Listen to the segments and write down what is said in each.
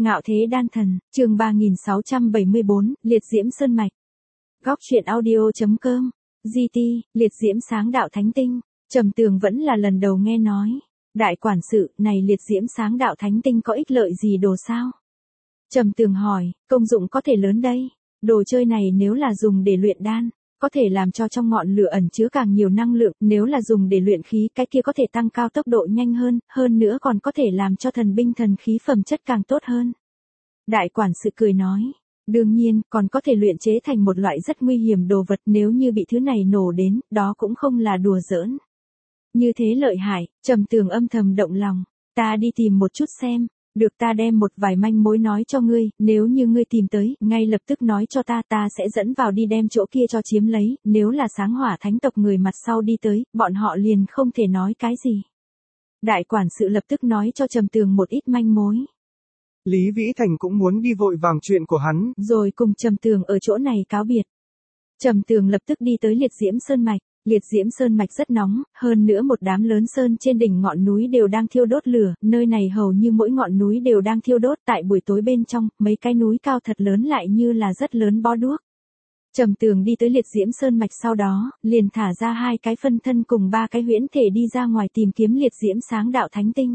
Ngạo thế đan thần, chương 3674, liệt diễm sơn mạch. Góc truyện audio.com, GT, liệt diễm sáng đạo thánh tinh. Trầm Tường vẫn là lần đầu nghe nói. Đại quản sự, này liệt diễm sáng đạo thánh tinh có ích lợi gì đồ sao? Trầm Tường hỏi, công dụng có thể lớn đây. Đồ chơi này nếu là dùng để luyện đan, có thể làm cho trong ngọn lửa ẩn chứa càng nhiều năng lượng, nếu là dùng để luyện khí, cái kia có thể tăng cao tốc độ nhanh hơn nữa còn có thể làm cho thần binh thần khí phẩm chất càng tốt hơn. Đại quản sự cười nói, đương nhiên, còn có thể luyện chế thành một loại rất nguy hiểm đồ vật, nếu như bị thứ này nổ đến, đó cũng không là đùa giỡn. Như thế lợi hại, Trầm Tường âm thầm động lòng, ta đi tìm một chút xem. Được, ta đem một vài manh mối nói cho ngươi, nếu như ngươi tìm tới, ngay lập tức nói cho ta, ta sẽ dẫn vào đi đem chỗ kia cho chiếm lấy, nếu là sáng hỏa thánh tộc người mặt sau đi tới, bọn họ liền không thể nói cái gì. Đại quản sự lập tức nói cho Trầm Tường một ít manh mối. Lý Vĩ Thành cũng muốn đi vội vàng chuyện của hắn, rồi cùng Trầm Tường ở chỗ này cáo biệt. Trầm Tường lập tức đi tới liệt diễm sơn mạch. Liệt diễm sơn mạch rất nóng, hơn nữa một đám lớn sơn trên đỉnh ngọn núi đều đang thiêu đốt lửa, nơi này hầu như mỗi ngọn núi đều đang thiêu đốt, tại buổi tối bên trong, mấy cái núi cao thật lớn lại như là rất lớn bó đuốc. Trầm Tường đi tới liệt diễm sơn mạch sau đó, liền thả ra 2 cái phân thân cùng 3 cái huyễn thể đi ra ngoài tìm kiếm liệt diễm sáng đạo thánh tinh.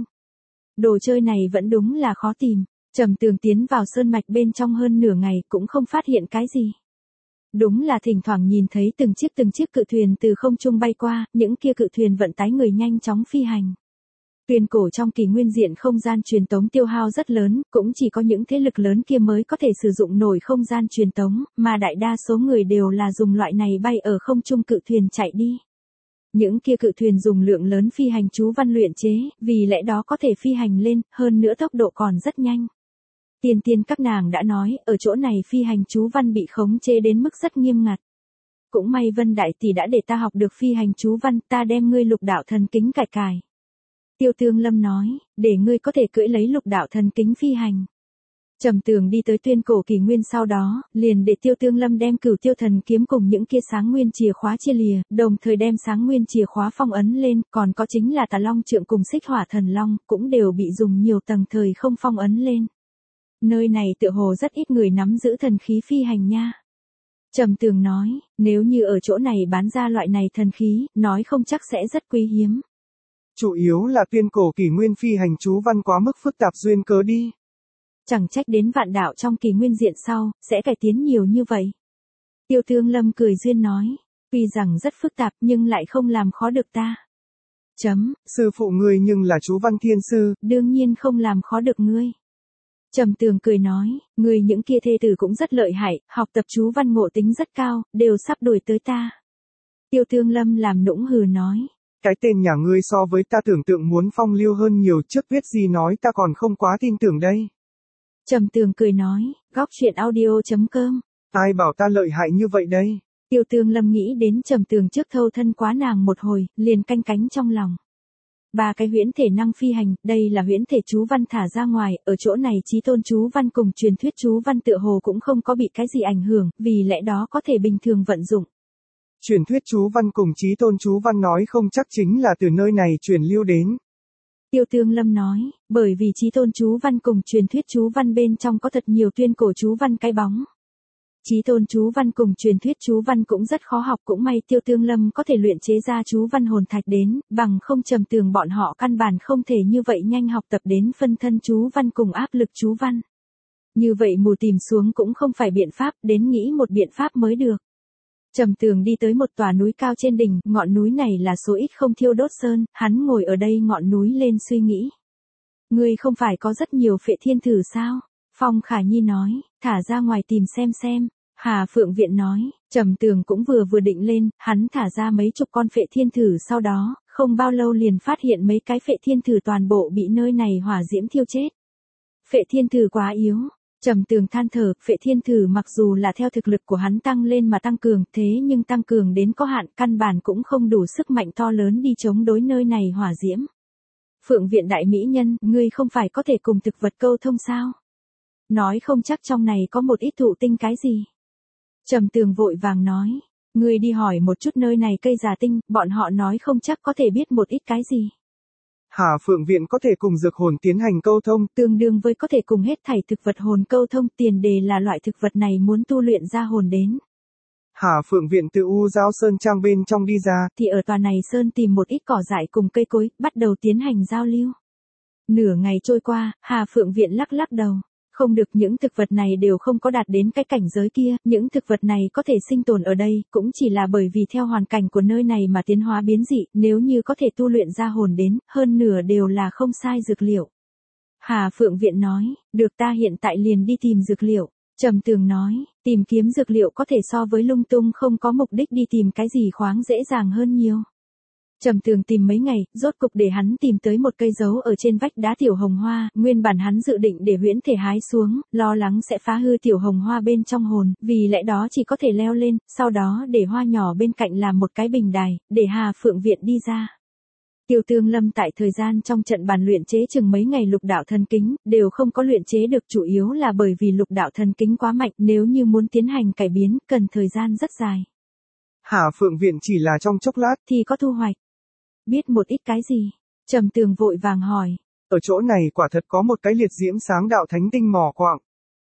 Đồ chơi này vẫn đúng là khó tìm, Trầm Tường tiến vào sơn mạch bên trong hơn nửa ngày cũng không phát hiện cái gì. Đúng là thỉnh thoảng nhìn thấy từng chiếc cự thuyền từ không trung bay qua, những kia cự thuyền vận tải người nhanh chóng phi hành. Tuyên cổ trong kỷ nguyên diện không gian truyền tống tiêu hao rất lớn, cũng chỉ có những thế lực lớn kia mới có thể sử dụng nổi không gian truyền tống, mà đại đa số người đều là dùng loại này bay ở không trung cự thuyền chạy đi. Những kia cự thuyền dùng lượng lớn phi hành chú văn luyện chế, vì lẽ đó có thể phi hành lên, hơn nữa tốc độ còn rất nhanh. Tiên các nàng đã nói, ở chỗ này phi hành chú văn bị khống chế đến mức rất nghiêm ngặt. Cũng may Vân Đại Tỷ đã để ta học được phi hành chú văn, ta đem ngươi lục đạo thần kính cải cài. Tiêu Tương Lâm nói, để ngươi có thể cưỡi lấy lục đạo thần kính phi hành. Trầm Tường đi tới tuyên cổ kỷ nguyên sau đó, liền để Tiêu Tương Lâm đem Cửu Tiêu thần kiếm cùng những kia sáng nguyên chìa khóa chia lìa, đồng thời đem sáng nguyên chìa khóa phong ấn lên, còn có chính là Tà Long trượng cùng Xích Hỏa thần long, cũng đều bị dùng nhiều tầng thời không phong ấn lên. Nơi này tựa hồ rất ít người nắm giữ thần khí phi hành nha. Trầm Tường nói, nếu như ở chỗ này bán ra loại này thần khí, nói không chắc sẽ rất quý hiếm. Chủ yếu là tuyên cổ kỷ nguyên phi hành chú văn quá mức phức tạp duyên cớ đi. Chẳng trách đến vạn đạo trong kỷ nguyên diện sau, sẽ cải tiến nhiều như vậy. Tiêu Tương Lâm cười duyên nói, tuy rằng rất phức tạp nhưng lại không làm khó được ta. Sư phụ ngươi nhưng là chú văn thiên sư, đương nhiên không làm khó được ngươi. Trầm Tường cười nói, người những kia thê tử cũng rất lợi hại, học tập chú văn ngộ tính rất cao, đều sắp đuổi tới ta. Tiêu Tương Lâm làm nũng hừ nói. Cái tên nhà ngươi so với ta tưởng tượng muốn phong lưu hơn nhiều, trước viết gì nói ta còn không quá tin tưởng đây. Trầm Tường cười nói, góc truyện audio.com. Ai bảo ta lợi hại như vậy đây? Tiêu Tương Lâm nghĩ đến Trầm Tường trước thâu thân quá nàng một hồi, liền canh cánh trong lòng. 3 cái huyễn thể năng phi hành, đây là huyễn thể chú văn thả ra ngoài, ở chỗ này chí tôn chú văn cùng truyền thuyết chú văn tựa hồ cũng không có bị cái gì ảnh hưởng, vì lẽ đó có thể bình thường vận dụng. Truyền thuyết chú văn cùng chí tôn chú văn nói không chắc chính là từ nơi này truyền lưu đến. Tiêu Tương Lâm nói, bởi vì chí tôn chú văn cùng truyền thuyết chú văn bên trong có thật nhiều tuyên cổ chú văn cái bóng. Chí tôn chú văn cùng truyền thuyết chú văn cũng rất khó học, cũng may Tiêu Tương Lâm có thể luyện chế ra chú văn hồn thạch đến, bằng không Trầm Tường bọn họ căn bản không thể như vậy nhanh học tập đến phân thân chú văn cùng áp lực chú văn. Như vậy mù tìm xuống cũng không phải biện pháp, đến nghĩ một biện pháp mới được. Trầm Tường đi tới một tòa núi cao trên đỉnh, ngọn núi này là số ít không thiêu đốt sơn, hắn ngồi ở đây ngọn núi lên suy nghĩ. Ngươi không phải có rất nhiều phệ thiên thử sao? Phong Khả Nhi nói, thả ra ngoài tìm xem. Hà Phượng Viện nói, Trầm Tường cũng vừa định lên, hắn thả ra mấy chục con phệ thiên thử, sau đó, không bao lâu liền phát hiện mấy cái phệ thiên thử toàn bộ bị nơi này hỏa diễm thiêu chết. Phệ thiên thử quá yếu. Trầm Tường than thở, phệ thiên thử mặc dù là theo thực lực của hắn tăng lên mà tăng cường, thế nhưng tăng cường đến có hạn, căn bản cũng không đủ sức mạnh to lớn đi chống đối nơi này hỏa diễm. Phượng Viện đại mỹ nhân, ngươi không phải có thể cùng thực vật câu thông sao? Nói không chắc trong này có một ít thụ tinh cái gì. Trầm Tường vội vàng nói, ngươi đi hỏi một chút nơi này cây già tinh, bọn họ nói không chắc có thể biết một ít cái gì. Hà Phượng Viện có thể cùng dược hồn tiến hành câu thông, tương đương với có thể cùng hết thảy thực vật hồn câu thông, tiền đề là loại thực vật này muốn tu luyện ra hồn đến. Hà Phượng Viện từ U Giao Sơn Trang bên trong đi ra, thì ở tòa này sơn tìm một ít cỏ dại cùng cây cối, bắt đầu tiến hành giao lưu. Nửa ngày trôi qua, Hà Phượng Viện lắc lắc đầu. Không được, những thực vật này đều không có đạt đến cái cảnh giới kia, những thực vật này có thể sinh tồn ở đây, cũng chỉ là bởi vì theo hoàn cảnh của nơi này mà tiến hóa biến dị, nếu như có thể tu luyện ra hồn đến, hơn nửa đều là không sai dược liệu. Hà Phượng Viện nói, được, ta hiện tại liền đi tìm dược liệu. Trầm Tường nói, tìm kiếm dược liệu có thể so với lung tung không có mục đích đi tìm cái gì khoáng dễ dàng hơn nhiều. Trầm Tường tìm mấy ngày, rốt cục để hắn tìm tới một cây dấu ở trên vách đá tiểu hồng hoa, nguyên bản hắn dự định để huyễn thể hái xuống, lo lắng sẽ phá hư tiểu hồng hoa bên trong hồn, vì lẽ đó chỉ có thể leo lên, sau đó để hoa nhỏ bên cạnh làm một cái bình đài, để Hà Phượng Viện đi ra. Tiêu Tương Lâm tại thời gian trong trận bàn luyện chế chừng mấy ngày lục đạo thần kính, đều không có luyện chế được, chủ yếu là bởi vì lục đạo thần kính quá mạnh, nếu như muốn tiến hành cải biến, cần thời gian rất dài. Hà Phượng Viện chỉ là trong chốc lát thì có thu hoạch. Biết một ít cái gì? Trầm Tường vội vàng hỏi. Ở chỗ này quả thật có một cái liệt diễm sáng đạo thánh tinh mỏ quạng.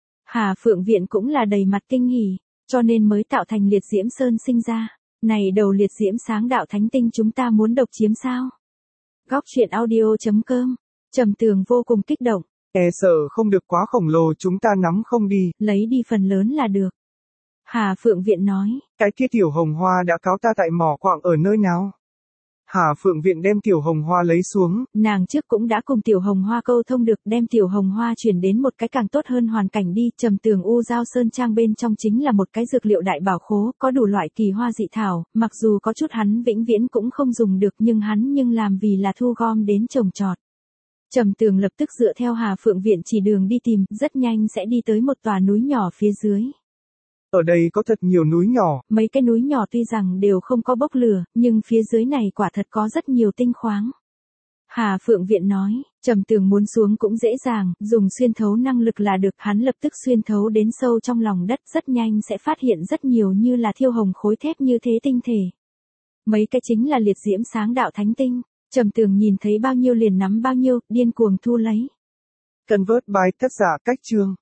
Hà Phượng Viện cũng là đầy mặt kinh hỉ, cho nên mới tạo thành liệt diễm sơn sinh ra. Này đầu liệt diễm sáng đạo thánh tinh chúng ta muốn độc chiếm sao? Góc truyện audio.com. Trầm Tường vô cùng kích động. Sợ không được quá khổng lồ, chúng ta nắm không đi. Lấy đi phần lớn là được. Hà Phượng Viện nói. Cái kia tiểu hồng hoa đã cáo ta tại mỏ quạng ở nơi nào? Hà Phượng Viện đem tiểu hồng hoa lấy xuống. Nàng trước cũng đã cùng tiểu hồng hoa câu thông được, đem tiểu hồng hoa chuyển đến một cái càng tốt hơn hoàn cảnh đi. Trầm Tường U Giao Sơn Trang bên trong chính là một cái dược liệu đại bảo khố, có đủ loại kỳ hoa dị thảo, mặc dù có chút hắn vĩnh viễn cũng không dùng được nhưng hắn làm vì là thu gom đến trồng trọt. Trầm Tường lập tức dựa theo Hà Phượng Viện chỉ đường đi tìm, rất nhanh sẽ đi tới một tòa núi nhỏ phía dưới. Ở đây có thật nhiều núi nhỏ. Mấy cái núi nhỏ tuy rằng đều không có bốc lửa, nhưng phía dưới này quả thật có rất nhiều tinh khoáng. Hà Phượng Viện nói, Trầm Tường muốn xuống cũng dễ dàng, dùng xuyên thấu năng lực là được, hắn lập tức xuyên thấu đến sâu trong lòng đất, rất nhanh sẽ phát hiện rất nhiều như là thiêu hồng khối thép như thế tinh thể. Mấy cái chính là liệt diễm sáng đạo thánh tinh. Trầm Tường nhìn thấy bao nhiêu liền nắm bao nhiêu, điên cuồng thu lấy. Convert by tác giả Cách Chương.